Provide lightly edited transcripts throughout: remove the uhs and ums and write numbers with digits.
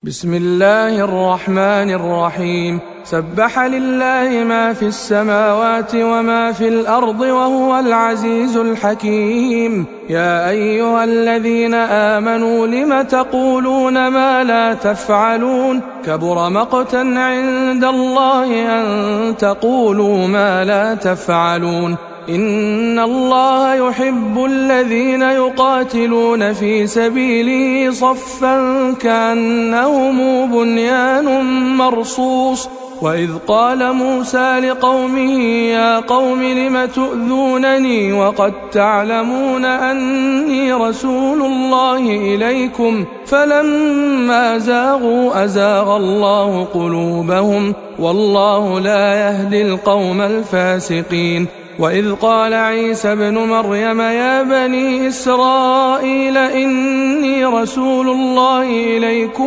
بسم الله الرحمن الرحيم. سبح لله ما في السماوات وما في الأرض وهو العزيز الحكيم. يا أيها الذين آمنوا لم تقولون ما لا تفعلون؟ كبر مقتا عند الله أن تقولوا ما لا تفعلون. إن الله يحب الذين يقاتلون في سبيله صفا كأنهم بنيان مرصوص. وإذ قال موسى لقومه يا قوم لم تؤذونني وقد تعلمون أني رسول الله إليكم فلما زاغوا أزاغ الله قلوبهم والله لا يهدي القوم الفاسقين. وإذ قال عيسى ابن مريم يا بني إسرائيل إني رسول الله إليكم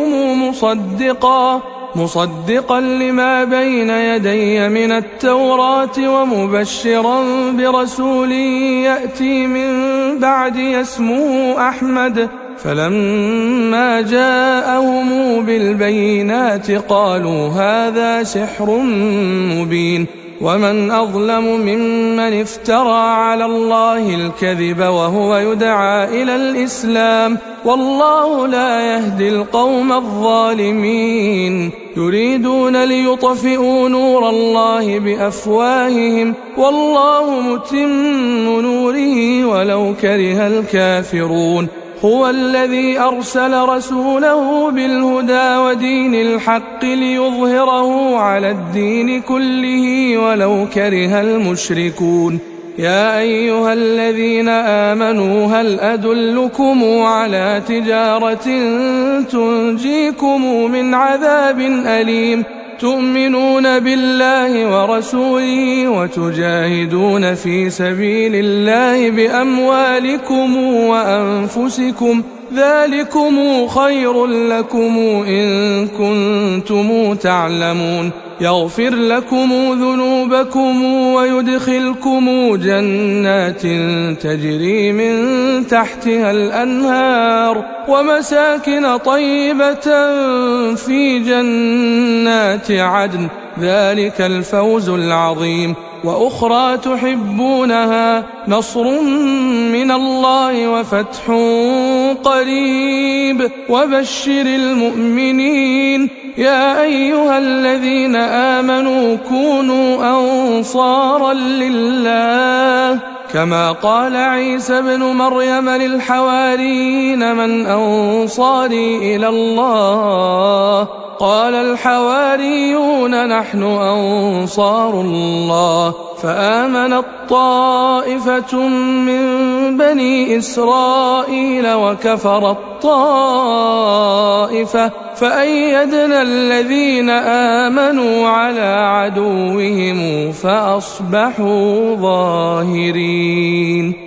مصدقا لما بين يدي من التوراة ومبشرا برسول يأتي من بعدي اسمه أحمد. فلما جاءهم بالبينات قالوا هذا سحر مبين. ومن أظلم ممن افترى على الله الكذب وهو يدعى إلى الإسلام والله لا يهدي القوم الظالمين. يريدون ليطفئوا نور الله بأفواههم والله متم نوره ولو كره الكافرون. هو الذي أرسل رسوله بالهدى ودين الحق ليظهره على الدين كله ولو كره المشركون. يا أيها الذين آمنوا هل أدلكم على تجارة تنجيكم من عذاب أليم؟ تؤمنون بالله ورسوله وتجاهدون في سبيل الله بأموالكم وأنفسكم ذلكم خير لكم إن كنتم تعلمون. يغفر لكم ذنوبكم ويدخلكم جنات تجري من تحتها الأنهار ومساكن طيبة في جنات عدن ذلك الفوز العظيم. وأخرى تحبونها نصر من الله وفتح قريب وبشر المؤمنين. يا أيها الذين آمنوا كونوا أنصارا لله كما قال عيسى ابن مريم للحواريين من أنصاري إلى الله؟ قال الحواريون نحن أنصار الله. فآمنت طائفة من بني إسرائيل وكفرت طائفة فأيدنا الذين آمنوا على عدوهم فأصبحوا ظاهرين.